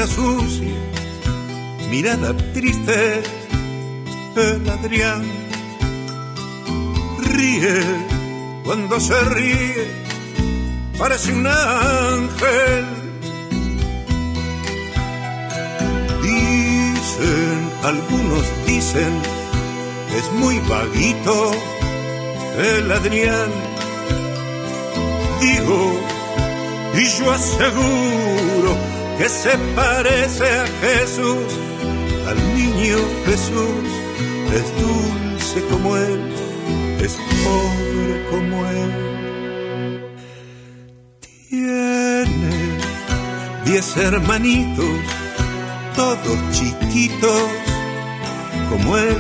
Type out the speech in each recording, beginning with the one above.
cara sucia, mirada triste, el Adrián. Ríe cuando se ríe, parece un ángel. Dicen, algunos dicen, es muy vaguito el Adrián. Digo, y yo aseguro que se parece a Jesús, al niño Jesús. Es dulce como él, es pobre como él. Tiene 10 hermanitos, todos chiquitos como él.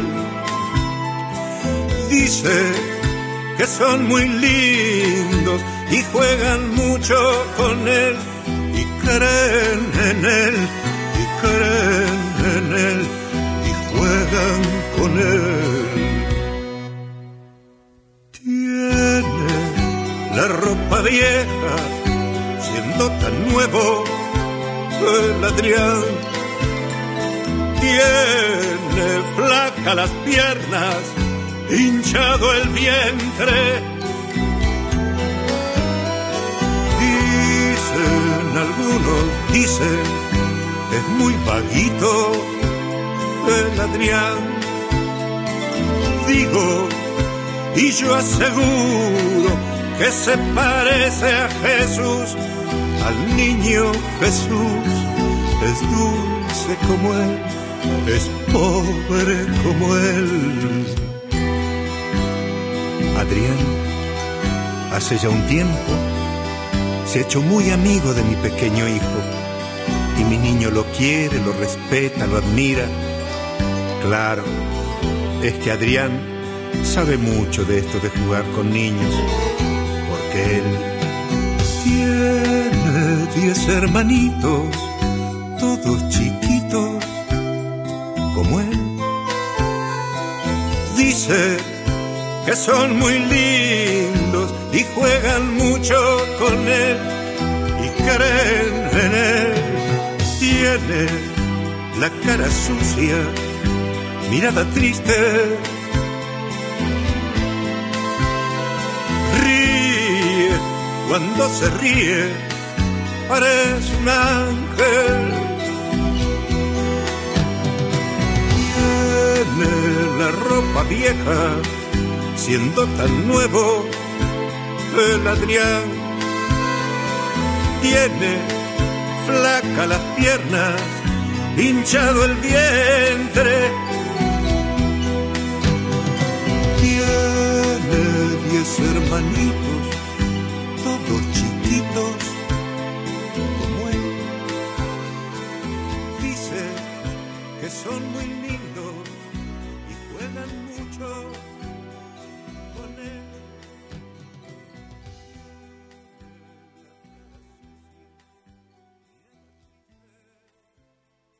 Dice que son muy lindos y juegan mucho con él, y creen en él, y creen en él, y juegan con él. Tiene la ropa vieja, siendo tan nuevo el Adrián. Tiene flaca las piernas, hinchado el vientre. Dicen, algunos dicen, es muy vaguito el Adrián. Digo, y yo aseguro que se parece a Jesús, al niño Jesús. Es dulce como él, es pobre como él. Adrián, hace ya un tiempo, se ha hecho muy amigo de mi pequeño hijo, y mi niño lo quiere, lo respeta, lo admira. Claro, es que Adrián sabe mucho de esto de jugar con niños, porque él tiene 10 hermanitos, todos chiquitos como él. Dice que son muy lindos y juegan mucho con él, y creen en él. Tiene la cara sucia, mirada triste. Ríe cuando se ríe, parece un ángel. Tiene la ropa vieja, siendo tan nuevo el Adrián. Tiene flaca las piernas, hinchado el vientre. Tiene 10 hermanitos, todos chiquitos como él. Dice que son muy